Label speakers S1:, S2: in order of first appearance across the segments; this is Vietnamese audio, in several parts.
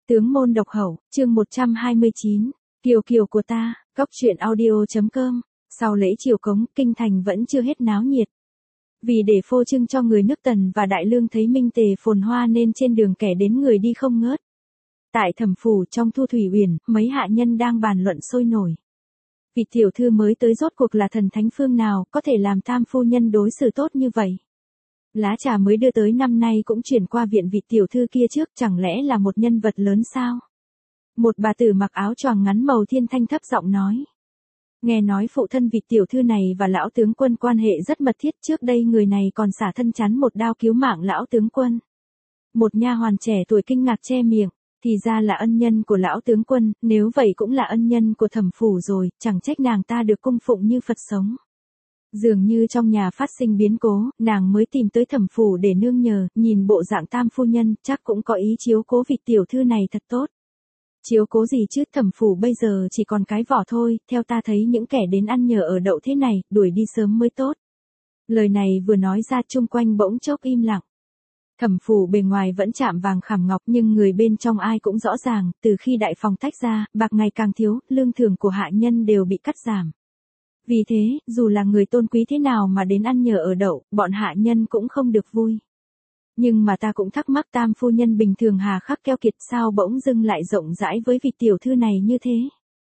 S1: Tướng môn độc hậu, chương 129, Kiều kiều của ta, Cóc truyện audio.com. Sau lễ triều cống, kinh thành vẫn chưa hết náo nhiệt. Vì để phô trương cho người nước Tần và Đại Lương thấy minh tề phồn hoa nên trên đường kẻ đến người đi không ngớt. Tại Thẩm phủ trong Thu Thủy Uyển, mấy hạ nhân đang bàn luận sôi nổi. Vị tiểu thư mới tới rốt cuộc là thần thánh phương nào, có thể làm tam phu nhân đối xử tốt như vậy. Lá trà mới đưa tới năm nay cũng chuyển qua viện vị tiểu thư kia trước, chẳng lẽ là một nhân vật lớn sao? Một bà tử mặc áo choàng ngắn màu thiên thanh thấp giọng nói. Nghe nói phụ thân vị tiểu thư này và lão tướng quân quan hệ rất mật thiết, trước đây người này còn xả thân chắn một đao cứu mạng lão tướng quân. Một nha hoàn trẻ tuổi kinh ngạc che miệng, thì ra là ân nhân của lão tướng quân, nếu vậy cũng là ân nhân của Thẩm phủ rồi, chẳng trách nàng ta được cung phụng như Phật sống. Dường như trong nhà phát sinh biến cố, nàng mới tìm tới Thẩm phủ để nương nhờ, nhìn bộ dạng tam phu nhân, chắc cũng có ý chiếu cố vị tiểu thư này thật tốt. Chiếu cố gì chứ, Thẩm phủ bây giờ chỉ còn cái vỏ thôi, theo ta thấy những kẻ đến ăn nhờ ở đậu thế này, đuổi đi sớm mới tốt. Lời này vừa nói ra chung quanh bỗng chốc im lặng. Thẩm phủ bề ngoài vẫn chạm vàng khảm ngọc nhưng người bên trong ai cũng rõ ràng, từ khi đại phòng tách ra, bạc ngày càng thiếu, lương thưởng của hạ nhân đều bị cắt giảm. Vì thế, dù là người tôn quý thế nào mà đến ăn nhờ ở đậu, bọn hạ nhân cũng không được vui. Nhưng mà ta cũng thắc mắc tam phu nhân bình thường hà khắc keo kiệt sao bỗng dưng lại rộng rãi với vị tiểu thư này như thế.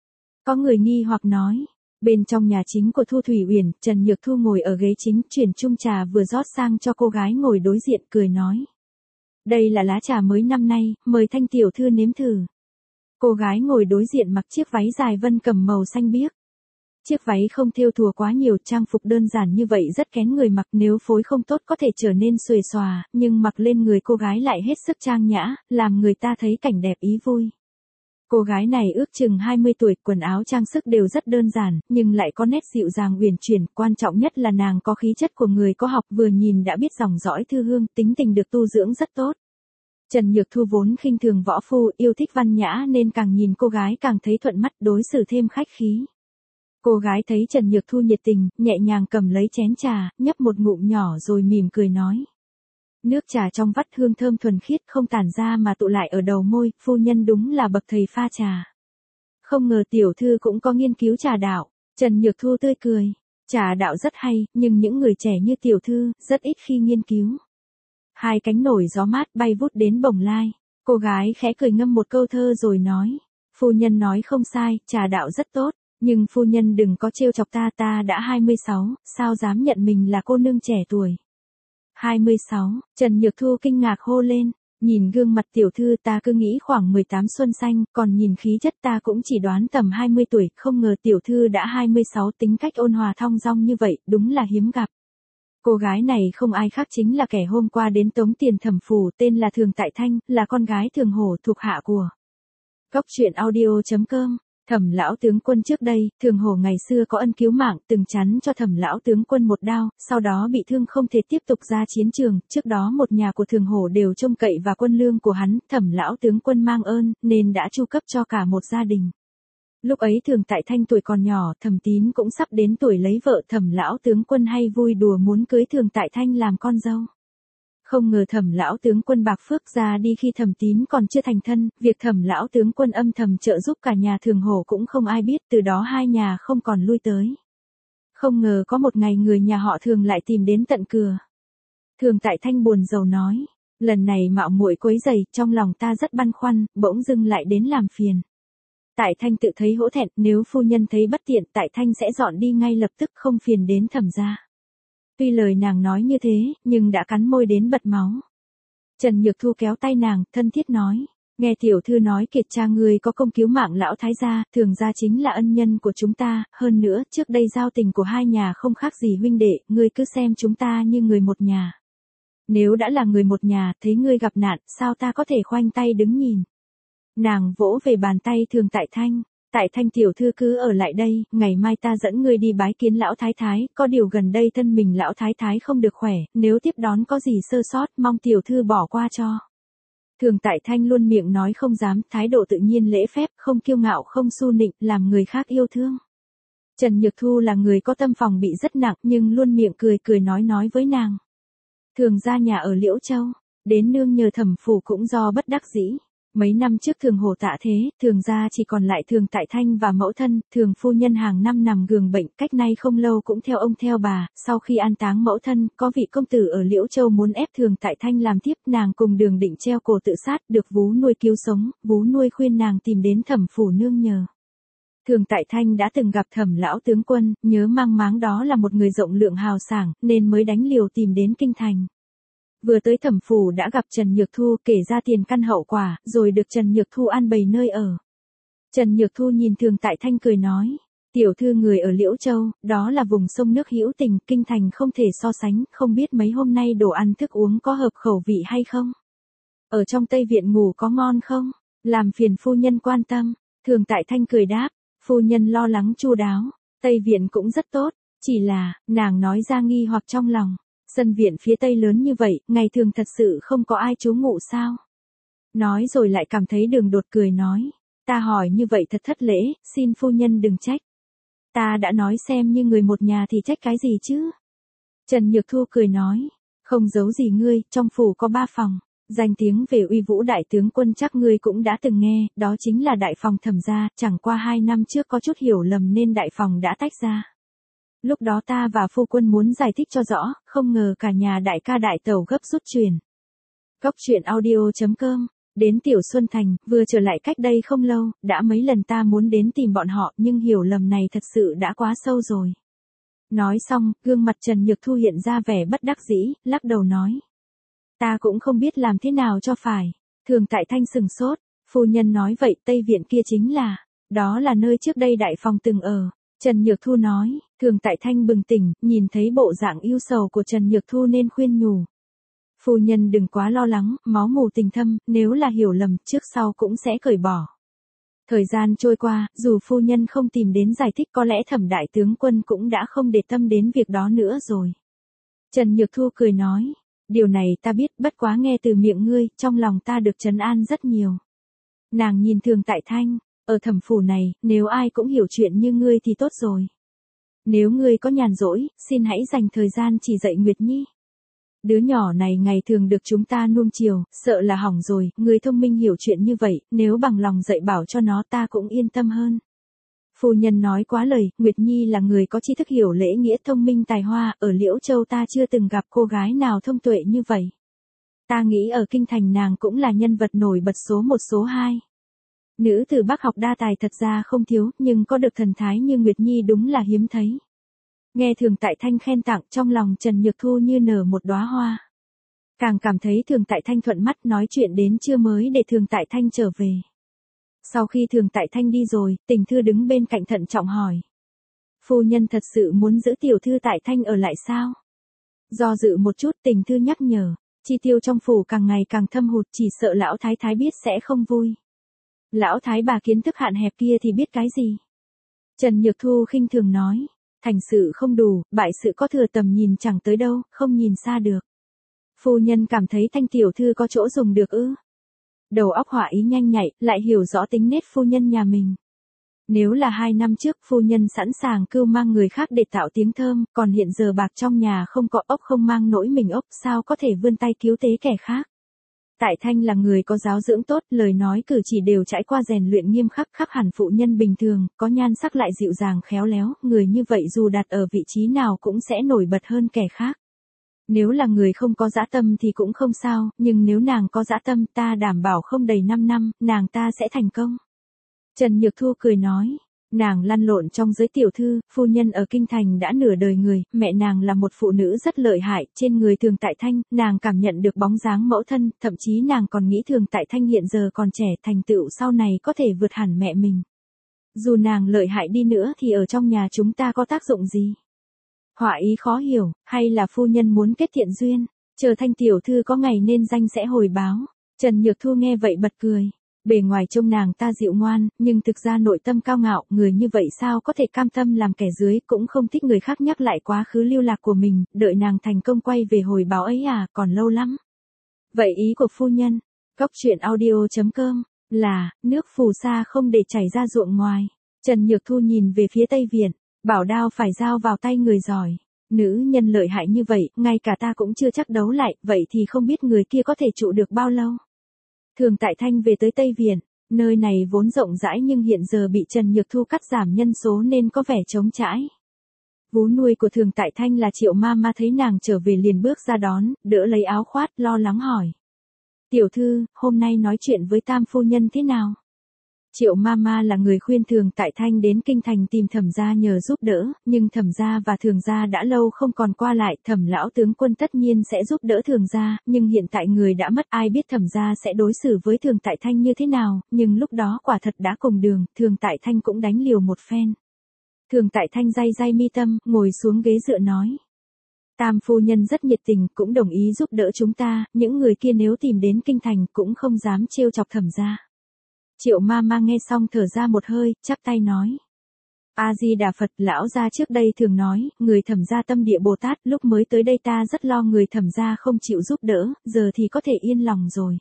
S1: Có người nghi hoặc nói, bên trong nhà chính của Thu Thủy Uyển, Trần Nhược Thu ngồi ở ghế chính, chuyển chung trà vừa rót sang cho cô gái ngồi đối diện, cười nói. Đây là lá trà mới năm nay, mời Thanh tiểu thư nếm thử. Cô gái ngồi đối diện mặc chiếc váy dài vân cầm màu xanh biếc. Chiếc váy không thêu thùa quá nhiều, trang phục đơn giản như vậy rất kén người mặc, nếu phối không tốt có thể trở nên xuề xòa, nhưng mặc lên người cô gái lại hết sức trang nhã, làm người ta thấy cảnh đẹp ý vui. Cô gái này ước chừng 20 tuổi, quần áo trang sức đều rất đơn giản, nhưng lại có nét dịu dàng uyển chuyển, quan trọng nhất là nàng có khí chất của người có học, vừa nhìn đã biết dòng dõi thư hương, tính tình được tu dưỡng rất tốt. Trần Nhược Thu vốn khinh thường võ phu, yêu thích văn nhã nên càng nhìn cô gái càng thấy thuận mắt, đối xử thêm khách khí. Cô gái thấy Trần Nhược Thu nhiệt tình, nhẹ nhàng cầm lấy chén trà, nhấp một ngụm nhỏ rồi mỉm cười nói. Nước trà trong vắt hương thơm thuần khiết không tản ra mà tụ lại ở đầu môi, phu nhân đúng là bậc thầy pha trà. Không ngờ tiểu thư cũng có nghiên cứu trà đạo. Trần Nhược Thu tươi cười. Trà đạo rất hay, nhưng những người trẻ như tiểu thư, rất ít khi nghiên cứu. Hai cánh nổi gió mát bay vút đến Bồng Lai. Cô gái khẽ cười ngâm một câu thơ rồi nói. Phu nhân nói không sai, trà đạo rất tốt. Nhưng phu nhân đừng có trêu chọc ta, ta đã 26, sao dám nhận mình là cô nương trẻ tuổi. 26, Trần Nhược Thu kinh ngạc hô lên, nhìn gương mặt tiểu thư ta cứ nghĩ khoảng 18 xuân xanh, còn nhìn khí chất ta cũng chỉ đoán tầm 20 tuổi, không ngờ tiểu thư đã 26, tính cách ôn hòa thong dong như vậy, đúng là hiếm gặp. Cô gái này không ai khác chính là kẻ hôm qua đến tống tiền Thẩm phủ, tên là Thường Tại Thanh, là con gái Thường Hổ thuộc hạ của Cóc truyện audio.com. Thẩm lão tướng quân trước đây, Thường Hổ ngày xưa có ân cứu mạng, từng chắn cho Thẩm lão tướng quân một đao, sau đó bị thương không thể tiếp tục ra chiến trường, trước đó một nhà của Thường Hổ đều trông cậy vào quân lương của hắn, Thẩm lão tướng quân mang ơn, nên đã chu cấp cho cả một gia đình. Lúc ấy Thường Tại Thanh tuổi còn nhỏ, Thẩm Tín cũng sắp đến tuổi lấy vợ, Thẩm lão tướng quân hay vui đùa muốn cưới Thường Tại Thanh làm con dâu. Không ngờ Thẩm lão tướng quân bạc phước ra đi khi Thẩm Tín còn chưa thành thân, việc Thẩm lão tướng quân âm thầm trợ giúp cả nhà Thường Hổ cũng không ai biết, từ đó hai nhà không còn lui tới. Không ngờ có một ngày người nhà họ Thường lại tìm đến tận cửa. Thường Tại Thanh buồn rầu nói, lần này mạo muội quấy rầy, trong lòng ta rất băn khoăn, bỗng dưng lại đến làm phiền. Tại Thanh tự thấy hổ thẹn, nếu phu nhân thấy bất tiện, Tại Thanh sẽ dọn đi ngay lập tức, không phiền đến Thẩm gia. Tuy lời nàng nói như thế, nhưng đã cắn môi đến bật máu. Trần Nhược Thu kéo tay nàng, thân thiết nói, nghe tiểu thư nói kiệt cha ngươi có công cứu mạng lão thái gia, Thường gia chính là ân nhân của chúng ta, hơn nữa, trước đây giao tình của hai nhà không khác gì huynh đệ, ngươi cứ xem chúng ta như người một nhà. Nếu đã là người một nhà, thấy ngươi gặp nạn, sao ta có thể khoanh tay đứng nhìn. Nàng vỗ về bàn tay Thường Tại Thanh. Tại Thanh tiểu thư cứ ở lại đây, ngày mai ta dẫn ngươi đi bái kiến lão thái thái, có điều gần đây thân mình lão thái thái không được khỏe, nếu tiếp đón có gì sơ sót, mong tiểu thư bỏ qua cho. Thường Tại Thanh luôn miệng nói không dám, thái độ tự nhiên lễ phép, không kiêu ngạo không su nịnh, làm người khác yêu thương. Trần Nhược Thu là người có tâm phòng bị rất nặng, nhưng luôn miệng cười nói với nàng. Thường ra nhà ở Liễu Châu, đến nương nhờ Thẩm phủ cũng do bất đắc dĩ. Mấy năm trước Thường Hổ tạ thế, Thường gia chỉ còn lại Thường Tại Thanh và mẫu thân, Thường phu nhân hàng năm nằm giường bệnh, cách nay không lâu cũng theo ông theo bà, sau khi an táng mẫu thân, có vị công tử ở Liễu Châu muốn ép Thường Tại Thanh làm tiếp, nàng cùng Đường định treo cổ tự sát, được vú nuôi cứu sống, vú nuôi khuyên nàng tìm đến Thẩm phủ nương nhờ. Thường Tại Thanh đã từng gặp Thẩm lão tướng quân, nhớ mang máng đó là một người rộng lượng hào sảng, nên mới đánh liều tìm đến kinh thành. Vừa tới Thẩm phủ đã gặp Trần Nhược Thu, kể ra tiền căn hậu quả, rồi được Trần Nhược Thu an bày nơi ở. Trần Nhược Thu nhìn Thường Tại Thanh cười nói, tiểu thư người ở Liễu Châu, đó là vùng sông nước hữu tình, kinh thành không thể so sánh, không biết mấy hôm nay đồ ăn thức uống có hợp khẩu vị hay không? Ở trong Tây Viện ngủ có ngon không? Làm phiền phu nhân quan tâm. Thường Tại Thanh cười đáp, phu nhân lo lắng chu đáo, Tây Viện cũng rất tốt, chỉ là, nàng nói ra nghi hoặc trong lòng. Sân viện phía tây lớn như vậy, ngày thường thật sự không có ai trú ngụ sao? Nói rồi lại cảm thấy Đường đột cười nói, ta hỏi như vậy thật thất lễ, xin phu nhân đừng trách. Ta đã nói xem như người một nhà thì trách cái gì chứ? Trần Nhược Thu cười nói, không giấu gì ngươi, trong phủ có 3 phòng, danh tiếng về uy vũ đại tướng quân chắc ngươi cũng đã từng nghe, đó chính là đại phòng Thẩm gia, chẳng qua 2 năm trước có chút hiểu lầm nên đại phòng đã tách ra. Lúc đó ta và phu quân muốn giải thích cho rõ, không ngờ cả nhà đại ca đại tẩu gấp rút truyền. Góc truyện audio.com, đến Tiểu Xuân Thành, vừa trở lại cách đây không lâu, đã mấy lần ta muốn đến tìm bọn họ nhưng hiểu lầm này thật sự đã quá sâu rồi. Nói xong, gương mặt Trần Nhược Thu hiện ra vẻ bất đắc dĩ, lắc đầu nói. Ta cũng không biết làm thế nào cho phải. Thường Tại Thanh sừng sốt, phu nhân nói vậy Tây Viện kia chính là, đó là nơi trước đây đại phòng từng ở. Trần Nhược Thu nói, Thường Tại Thanh bừng tỉnh, nhìn thấy bộ dạng ưu sầu của Trần Nhược Thu nên khuyên nhủ. Phu nhân đừng quá lo lắng, máu mù tình thâm, nếu là hiểu lầm, trước sau cũng sẽ cởi bỏ. Thời gian trôi qua, dù phu nhân không tìm đến giải thích có lẽ Thẩm đại tướng quân cũng đã không để tâm đến việc đó nữa rồi. Trần Nhược Thu cười nói, điều này ta biết, bất quá nghe từ miệng ngươi, trong lòng ta được trấn an rất nhiều. Nàng nhìn Thường Tại Thanh, ở Thẩm phủ này, nếu ai cũng hiểu chuyện như ngươi thì tốt rồi. Nếu ngươi có nhàn rỗi, xin hãy dành thời gian chỉ dạy Nguyệt Nhi. Đứa nhỏ này ngày thường được chúng ta nuông chiều, sợ là hỏng rồi, người thông minh hiểu chuyện như vậy, nếu bằng lòng dạy bảo cho nó ta cũng yên tâm hơn. Phu nhân nói quá lời, Nguyệt Nhi là người có tri thức hiểu lễ nghĩa thông minh tài hoa, ở Liễu Châu ta chưa từng gặp cô gái nào thông tuệ như vậy. Ta nghĩ ở kinh thành nàng cũng là nhân vật nổi bật số 1 số 2. Nữ từ Bắc học đa tài thật ra không thiếu, nhưng có được thần thái như Nguyệt Nhi đúng là hiếm thấy. Nghe Thường Tại Thanh khen tặng trong lòng Trần Nhược Thu như nở một đóa hoa. Càng cảm thấy Thường Tại Thanh thuận mắt nói chuyện đến trưa mới để Thường Tại Thanh trở về. Sau khi Thường Tại Thanh đi rồi, Tình Thư đứng bên cạnh thận trọng hỏi. Phu nhân thật sự muốn giữ tiểu thư Tại Thanh ở lại sao? Do dự một chút Tình Thư nhắc nhở, chi tiêu trong phủ càng ngày càng thâm hụt chỉ sợ lão thái thái biết sẽ không vui. Lão thái bà kiến thức hạn hẹp kia thì biết cái gì? Trần Nhược Thu khinh thường nói. Thành sự không đủ, bại sự có thừa tầm nhìn chẳng tới đâu, không nhìn xa được. Phu nhân cảm thấy Thanh tiểu thư có chỗ dùng được ư? Đầu óc hỏa ý nhanh nhạy, lại hiểu rõ tính nết phu nhân nhà mình. Nếu là 2 năm trước phu nhân sẵn sàng cưu mang người khác để tạo tiếng thơm, còn hiện giờ bạc trong nhà không có ốc không mang nỗi mình ốc, sao có thể vươn tay cứu tế kẻ khác? Tại Thanh là người có giáo dưỡng tốt, lời nói cử chỉ đều trải qua rèn luyện nghiêm khắc, khác hẳn phụ nhân bình thường, có nhan sắc lại dịu dàng khéo léo, người như vậy dù đặt ở vị trí nào cũng sẽ nổi bật hơn kẻ khác. Nếu là người không có dã tâm thì cũng không sao, nhưng nếu nàng có dã tâm ta đảm bảo không đầy 5 năm, nàng ta sẽ thành công. Trần Nhược Thu cười nói. Nàng lăn lộn trong giới tiểu thư, phu nhân ở kinh thành đã nửa đời người, mẹ nàng là một phụ nữ rất lợi hại, trên người Thường Tại Thanh, nàng cảm nhận được bóng dáng mẫu thân, thậm chí nàng còn nghĩ Thường Tại Thanh hiện giờ còn trẻ, thành tựu sau này có thể vượt hẳn mẹ mình. Dù nàng lợi hại đi nữa thì ở trong nhà chúng ta có tác dụng gì? Họa ý khó hiểu, hay là phu nhân muốn kết thiện duyên, chờ Thanh tiểu thư có ngày nên danh sẽ hồi báo. Trần Nhược Thu nghe vậy bật cười. Bề ngoài trông nàng ta dịu ngoan, nhưng thực ra nội tâm cao ngạo, người như vậy sao có thể cam tâm làm kẻ dưới, cũng không thích người khác nhắc lại quá khứ lưu lạc của mình, đợi nàng thành công quay về hồi báo ấy à, còn lâu lắm. Vậy ý của phu nhân, góc truyện audio.com, là, nước phù sa không để chảy ra ruộng ngoài. Trần Nhược Thu nhìn về phía Tây Viện, bảo đao phải giao vào tay người giỏi. Nữ nhân lợi hại như vậy, ngay cả ta cũng chưa chắc đấu lại, vậy thì không biết người kia có thể trụ được bao lâu. Thường Tại Thanh về tới Tây Viện, nơi này vốn rộng rãi nhưng hiện giờ bị Trần Nhược Thu cắt giảm nhân số nên có vẻ trống trải. Vú nuôi của Thường Tại Thanh là Triệu Mama thấy nàng trở về liền bước ra đón, đỡ lấy áo khoác, lo lắng hỏi. Tiểu thư, hôm nay nói chuyện với Tam phu nhân thế nào? Triệu Mama là người khuyên Thường Tại Thanh đến kinh thành tìm Thẩm gia nhờ giúp đỡ, nhưng Thẩm gia và Thường gia đã lâu không còn qua lại, Thẩm lão tướng quân tất nhiên sẽ giúp đỡ Thường gia, nhưng hiện tại người đã mất, ai biết Thẩm gia sẽ đối xử với Thường Tại Thanh như thế nào, nhưng lúc đó quả thật đã cùng đường, Thường Tại Thanh cũng đánh liều một phen. Thường Tại Thanh day day mi tâm, ngồi xuống ghế dựa nói. Tam phu nhân rất nhiệt tình, cũng đồng ý giúp đỡ chúng ta, những người kia nếu tìm đến kinh thành cũng không dám trêu chọc Thẩm gia. Triệu Mama nghe xong thở ra một hơi, chắp tay nói. A-di-đà Phật, lão gia trước đây thường nói, người Thẩm gia tâm địa Bồ Tát, lúc mới tới đây ta rất lo người Thẩm gia không chịu giúp đỡ, giờ thì có thể yên lòng rồi.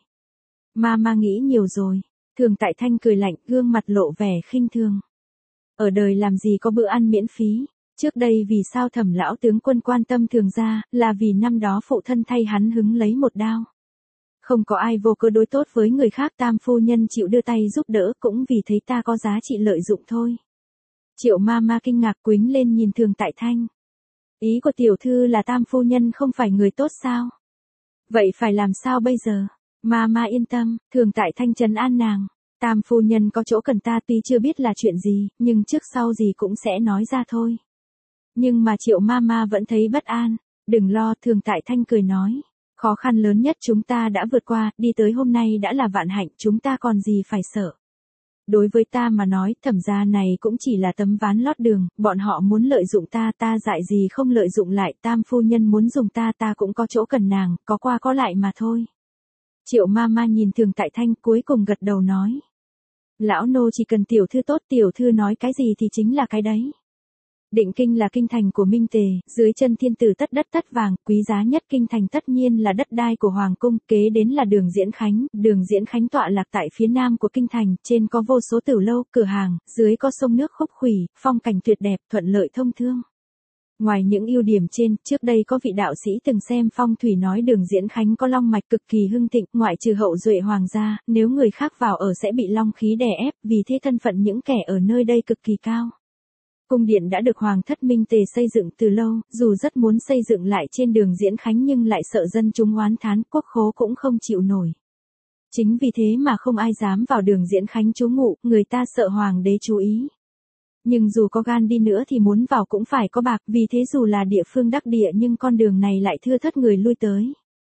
S1: Mama nghĩ nhiều rồi. Thường Tại Thanh cười lạnh, gương mặt lộ vẻ khinh thường. Ở đời làm gì có bữa ăn miễn phí, trước đây vì sao Thẩm lão tướng quân quan tâm Thường gia, là vì năm đó phụ thân thay hắn hứng lấy một đao. Không có ai vô cớ đối tốt với người khác, Tam phu nhân chịu đưa tay giúp đỡ cũng vì thấy ta có giá trị lợi dụng thôi. Triệu Mama kinh ngạc quính lên nhìn Thường Tại Thanh. Ý của tiểu thư là Tam phu nhân không phải người tốt sao? Vậy phải làm sao bây giờ? Mama yên tâm, Thường Tại Thanh trấn an nàng. Tam phu nhân có chỗ cần ta, tuy chưa biết là chuyện gì, nhưng trước sau gì cũng sẽ nói ra thôi. Nhưng mà Triệu Mama vẫn thấy bất an. Đừng lo, Thường Tại Thanh cười nói. Khó khăn lớn nhất chúng ta đã vượt qua, đi tới hôm nay đã là vạn hạnh, chúng ta còn gì phải sợ. Đối với ta mà nói, Thẩm gia này cũng chỉ là tấm ván lót đường, bọn họ muốn lợi dụng ta, ta dại gì không lợi dụng lại, Tam phu nhân muốn dùng ta, ta cũng có chỗ cần nàng, có qua có lại mà thôi. Triệu Mama nhìn Thường Tại Thanh cuối cùng gật đầu nói. Lão nô chỉ cần tiểu thư tốt, tiểu thư nói cái gì thì chính là cái đấy. Định Kinh là kinh thành của Minh Tề, dưới chân thiên tử tất đất tất vàng, quý giá nhất kinh thành tất nhiên là đất đai của Hoàng cung, kế đến là đường Diễn Khánh tọa lạc tại phía nam của kinh thành, trên có vô số tử lâu, cửa hàng, dưới có sông nước khúc khuỷu, phong cảnh tuyệt đẹp, thuận lợi thông thương. Ngoài những ưu điểm trên, trước đây có vị đạo sĩ từng xem phong thủy nói đường Diễn Khánh có long mạch cực kỳ hưng thịnh, ngoại trừ hậu duệ hoàng gia, nếu người khác vào ở sẽ bị long khí đè ép, vì thế thân phận những kẻ ở nơi đây cực kỳ cao. Cung điện đã được Hoàng thất Minh Tề xây dựng từ lâu, dù rất muốn xây dựng lại trên đường Diễn Khánh nhưng lại sợ dân chúng oán thán, quốc khố cũng không chịu nổi. Chính vì thế mà không ai dám vào đường Diễn Khánh trú ngụ, người ta sợ Hoàng đế chú ý. Nhưng dù có gan đi nữa thì muốn vào cũng phải có bạc, vì thế dù là địa phương đắc địa nhưng con đường này lại thưa thớt người lui tới.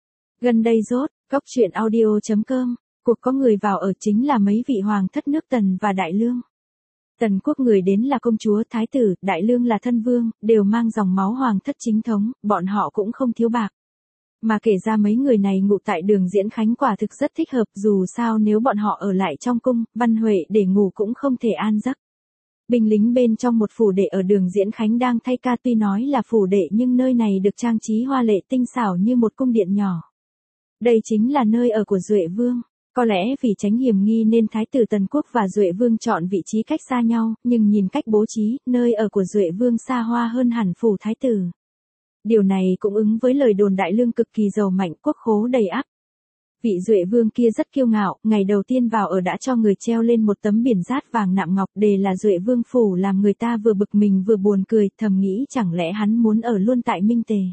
S1: Gần đây rốt, góc truyện audio.com, cuộc có người vào ở chính là mấy vị hoàng thất nước Tần và Đại Lương. Tần quốc người đến là công chúa, thái tử, Đại Lương là thân vương, đều mang dòng máu hoàng thất chính thống, bọn họ cũng không thiếu bạc. Mà kể ra mấy người này ngụ tại đường Diễn Khánh quả thực rất thích hợp, dù sao nếu bọn họ ở lại trong cung, Văn Huệ để ngủ cũng không thể an giấc. Binh lính bên trong một phủ đệ ở đường Diễn Khánh đang thay ca, tuy nói là phủ đệ nhưng nơi này được trang trí hoa lệ tinh xảo như một cung điện nhỏ. Đây chính là nơi ở của Duệ Vương. Có lẽ vì tránh hiểm nghi nên Thái tử Tần Quốc và Duệ Vương chọn vị trí cách xa nhau, nhưng nhìn cách bố trí, nơi ở của Duệ Vương xa hoa hơn hẳn phủ Thái tử. Điều này cũng ứng với lời đồn Đại Lương cực kỳ giàu mạnh, quốc khố đầy ắp. Vị Duệ Vương kia rất kiêu ngạo, ngày đầu tiên vào ở đã cho người treo lên một tấm biển dát vàng nạm ngọc đề là Duệ Vương phủ, làm người ta vừa bực mình vừa buồn cười, thầm nghĩ chẳng lẽ hắn muốn ở luôn tại Minh Tề.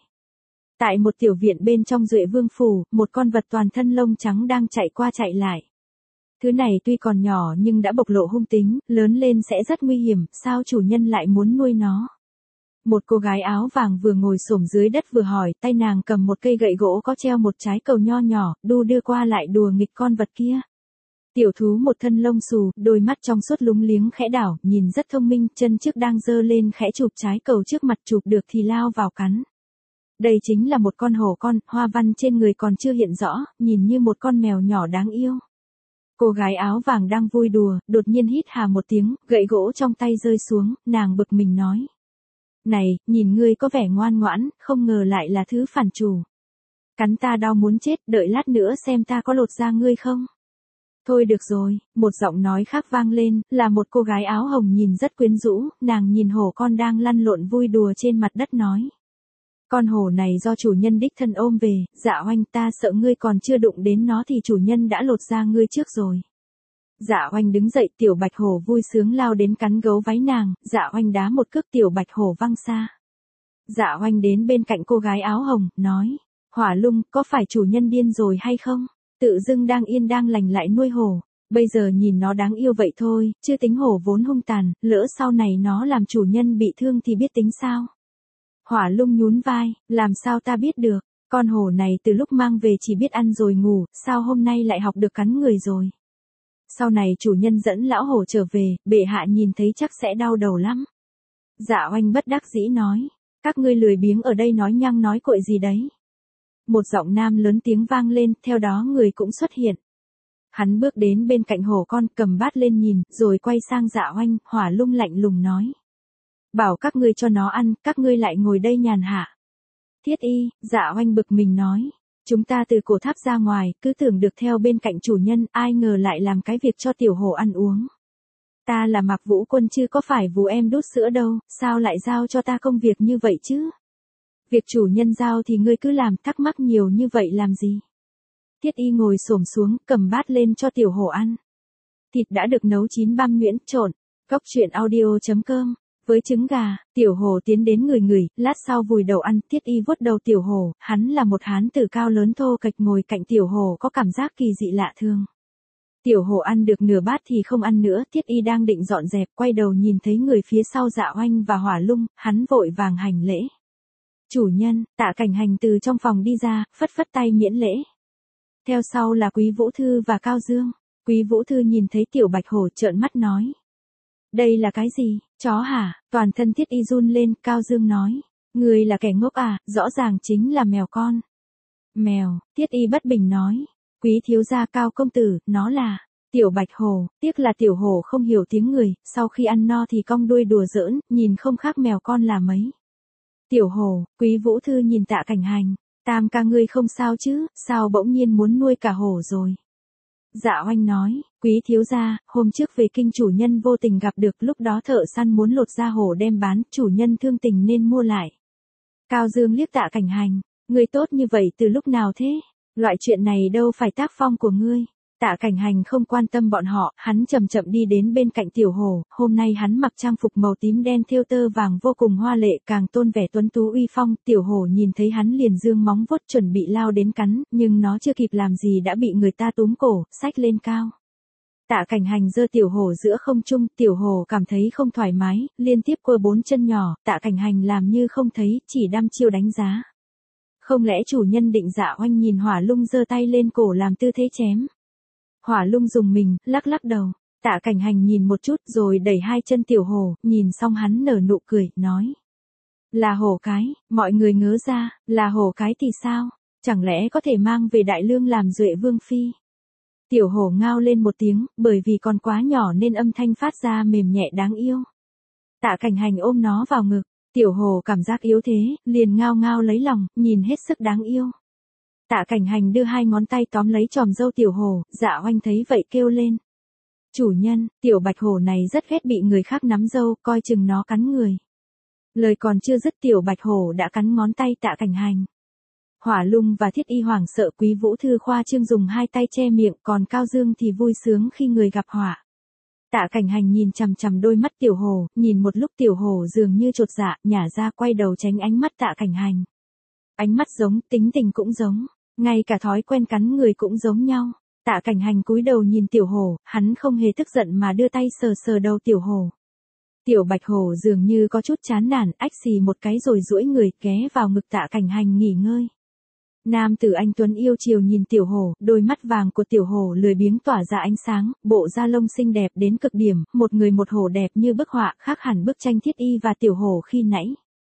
S1: Tại một tiểu viện bên trong Duệ Vương phủ, một con vật toàn thân lông trắng đang chạy qua chạy lại. Thứ này tuy còn nhỏ nhưng đã bộc lộ hung tính, lớn lên sẽ rất nguy hiểm, sao chủ nhân lại muốn nuôi nó? Một cô gái áo vàng vừa ngồi xổm dưới đất vừa hỏi, tay nàng cầm một cây gậy gỗ có treo một trái cầu nho nhỏ, đu đưa qua lại đùa nghịch con vật kia. Tiểu thú một thân lông xù, đôi mắt trong suốt lúng liếng khẽ đảo, nhìn rất thông minh, chân trước đang giơ lên khẽ chụp trái cầu trước mặt, chụp được thì lao vào cắn. Đây chính là một con hổ con, hoa văn trên người còn chưa hiện rõ, nhìn như một con mèo nhỏ đáng yêu. Cô gái áo vàng đang vui đùa, đột nhiên hít hà một tiếng, gậy gỗ trong tay rơi xuống, nàng bực mình nói. Này, nhìn ngươi có vẻ ngoan ngoãn, không ngờ lại là thứ phản chủ. Cắn ta đau muốn chết, đợi lát nữa xem ta có lột da ngươi không. Thôi được rồi, một giọng nói khác vang lên, là một cô gái áo hồng nhìn rất quyến rũ, nàng nhìn hổ con đang lăn lộn vui đùa trên mặt đất nói. Con hổ này do chủ nhân đích thân ôm về, Dạ Oanh, ta sợ ngươi còn chưa đụng đến nó thì chủ nhân đã lột da ngươi trước rồi. Dạ Oanh đứng dậy, tiểu bạch hổ vui sướng lao đến cắn gấu váy nàng, Dạ Oanh đá một cước tiểu bạch hổ văng xa. Dạ Oanh đến bên cạnh cô gái áo hồng, nói, Hỏa Lung, có phải chủ nhân điên rồi hay không? Tự dưng đang yên đang lành lại nuôi hổ, bây giờ nhìn nó đáng yêu vậy thôi, chưa tính hổ vốn hung tàn, lỡ sau này nó làm chủ nhân bị thương thì biết tính sao? Hỏa Lung nhún vai, làm sao ta biết được, con hổ này từ lúc mang về chỉ biết ăn rồi ngủ, sao hôm nay lại học được cắn người rồi? Sau này chủ nhân dẫn lão hổ trở về, bệ hạ nhìn thấy chắc sẽ đau đầu lắm. Dạ Oanh bất đắc dĩ nói, các ngươi lười biếng ở đây nói nhăng nói cội gì đấy. Một giọng nam lớn tiếng vang lên, theo đó người cũng xuất hiện. Hắn bước đến bên cạnh hổ con, cầm bát lên nhìn, rồi quay sang Dạ Oanh, Hỏa Lung lạnh lùng nói. Bảo các ngươi cho nó ăn, các ngươi lại ngồi đây nhàn hạ. Thiết Y, Dạ Oanh bực mình nói. Chúng ta từ cổ tháp ra ngoài, cứ tưởng được theo bên cạnh chủ nhân, ai ngờ lại làm cái việc cho tiểu hổ ăn uống. Ta là Mạc Vũ Quân chứ có phải vú em đút sữa đâu, sao lại giao cho ta công việc như vậy chứ? Việc chủ nhân giao thì ngươi cứ làm, thắc mắc nhiều như vậy làm gì? Thiết Y ngồi xổm xuống, cầm bát lên cho tiểu hổ ăn. Thịt đã được nấu chín băm nhuyễn, trộn. Góc truyện audio.com. Với trứng gà, tiểu hổ tiến đến người, lát sau vùi đầu ăn, Thiết Y vuốt đầu tiểu hổ, hắn là một hán tử cao lớn thô kệch ngồi cạnh tiểu hổ có cảm giác kỳ dị lạ thường. Tiểu hổ ăn được nửa bát thì không ăn nữa, Thiết Y đang định dọn dẹp, quay đầu nhìn thấy người phía sau Dạ Oanh và Hỏa Lung, hắn vội vàng hành lễ. Chủ nhân, Tạ Cảnh Hành từ trong phòng đi ra, phất phất tay miễn lễ. Theo sau là Quý Vũ Thư và Cao Dương. Quý Vũ Thư nhìn thấy tiểu bạch hổ trợn mắt nói. Đây là cái gì, chó hả? Toàn thân Thiết Y run lên, Cao Dương nói. Người là kẻ ngốc à, rõ ràng chính là mèo con. Mèo, Thiết Y bất bình nói. Quý thiếu gia Cao công tử, nó là tiểu bạch hổ, tiếc là tiểu hổ không hiểu tiếng người, sau khi ăn no thì cong đuôi đùa giỡn, nhìn không khác mèo con là mấy. Tiểu hổ, Quý Vũ Thư nhìn Tạ Cảnh Hành, Tam ca ngươi không sao chứ, sao bỗng nhiên muốn nuôi cả hổ rồi? Dạ Oanh nói, Quý thiếu gia, hôm trước về kinh chủ nhân vô tình gặp được, lúc đó thợ săn muốn lột da hổ đem bán, chủ nhân thương tình nên mua lại. Cao Dương liếc Tạ Cảnh Hành, ngươi tốt như vậy từ lúc nào thế? Loại chuyện này đâu phải tác phong của ngươi. Tạ Cảnh Hành không quan tâm bọn họ, hắn chậm chậm đi đến bên cạnh tiểu hổ, hôm nay hắn mặc trang phục màu tím đen thêu tơ vàng vô cùng hoa lệ, càng tôn vẻ tuấn tú uy phong, tiểu hổ nhìn thấy hắn liền dương móng vuốt chuẩn bị lao đến cắn, nhưng nó chưa kịp làm gì đã bị người ta túm cổ, xách lên cao. Tạ Cảnh Hành giơ tiểu hổ giữa không trung, tiểu hổ cảm thấy không thoải mái, liên tiếp quơ bốn chân nhỏ, Tạ Cảnh Hành làm như không thấy, chỉ đăm chiêu đánh giá. Không lẽ chủ nhân định? Dạ Oanh nhìn Hỏa Lung giơ tay lên cổ làm tư thế chém. Hỏa Lung dùng mình, lắc lắc đầu. Tạ Cảnh Hành nhìn một chút rồi đẩy hai chân tiểu hổ, nhìn xong hắn nở nụ cười, nói. Là hổ cái, mọi người ngớ ra, là hổ cái thì sao? Chẳng lẽ có thể mang về Đại Lương làm Duệ Vương Phi? Tiểu hổ ngao lên một tiếng, bởi vì còn quá nhỏ nên âm thanh phát ra mềm nhẹ đáng yêu. Tạ Cảnh Hành ôm nó vào ngực. Tiểu hổ cảm giác yếu thế, liền ngao ngao lấy lòng, nhìn hết sức đáng yêu. Tạ Cảnh Hành đưa hai ngón tay tóm lấy chòm râu tiểu hổ, Dạ Oanh thấy vậy kêu lên. Chủ nhân, tiểu bạch hổ này rất ghét bị người khác nắm râu, coi chừng nó cắn người. Lời còn chưa dứt tiểu bạch hổ đã cắn ngón tay Tạ Cảnh Hành. Hỏa Lung và Thiết Y hoảng sợ, Quý Vũ Thư khoa trương dùng hai tay che miệng, còn Cao Dương thì vui sướng khi người gặp họa. Tạ Cảnh Hành nhìn chằm chằm đôi mắt tiểu hổ, nhìn một lúc tiểu hổ dường như chột dạ, nhả ra quay đầu tránh ánh mắt Tạ Cảnh Hành. Ánh mắt giống, tính tình cũng giống, ngay cả thói quen cắn người cũng giống nhau. Tạ Cảnh Hành cúi đầu nhìn tiểu hổ, hắn không hề tức giận mà đưa tay sờ sờ đầu tiểu hổ. Tiểu bạch hổ dường như có chút chán nản, ách xì một cái rồi duỗi người ghé vào ngực Tạ Cảnh Hành nghỉ ngơi. Nam tử anh tuấn yêu chiều nhìn tiểu hổ, đôi mắt vàng của tiểu hổ lười biếng tỏa ra ánh sáng, bộ da lông xinh đẹp đến cực điểm, một người một hổ đẹp như bức họa, khác hẳn bức tranh Thiết Y và tiểu hổ khi nãy.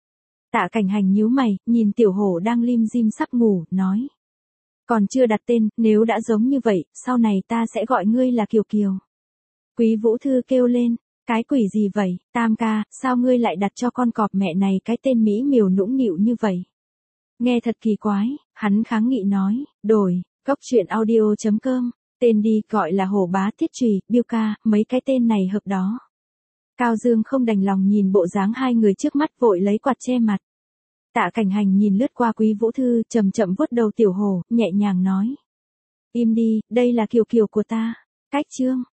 S1: Tạ Cảnh Hành nhíu mày, nhìn tiểu hổ đang lim dim sắp ngủ, nói. Còn chưa đặt tên, nếu đã giống như vậy, sau này ta sẽ gọi ngươi là Kiều Kiều. Quý Vũ Thư kêu lên, cái quỷ gì vậy, Tam ca, sao ngươi lại đặt cho con cọp mẹ này cái tên mỹ miều nũng nịu như vậy? Nghe thật kỳ quái, hắn kháng nghị nói, đổi, góc truyện audio.com, tên đi, gọi là Hổ Bá Thiết Trùy, Biêu ca, mấy cái tên này hợp đó. Cao Dương không đành lòng nhìn bộ dáng hai người trước mắt vội lấy quạt che mặt. Tạ Cảnh Hành nhìn lướt qua Quý Vũ Thư, chậm chậm vuốt đầu tiểu hổ, nhẹ nhàng nói. Im đi, đây là Kiều Kiều của ta. Cách chương.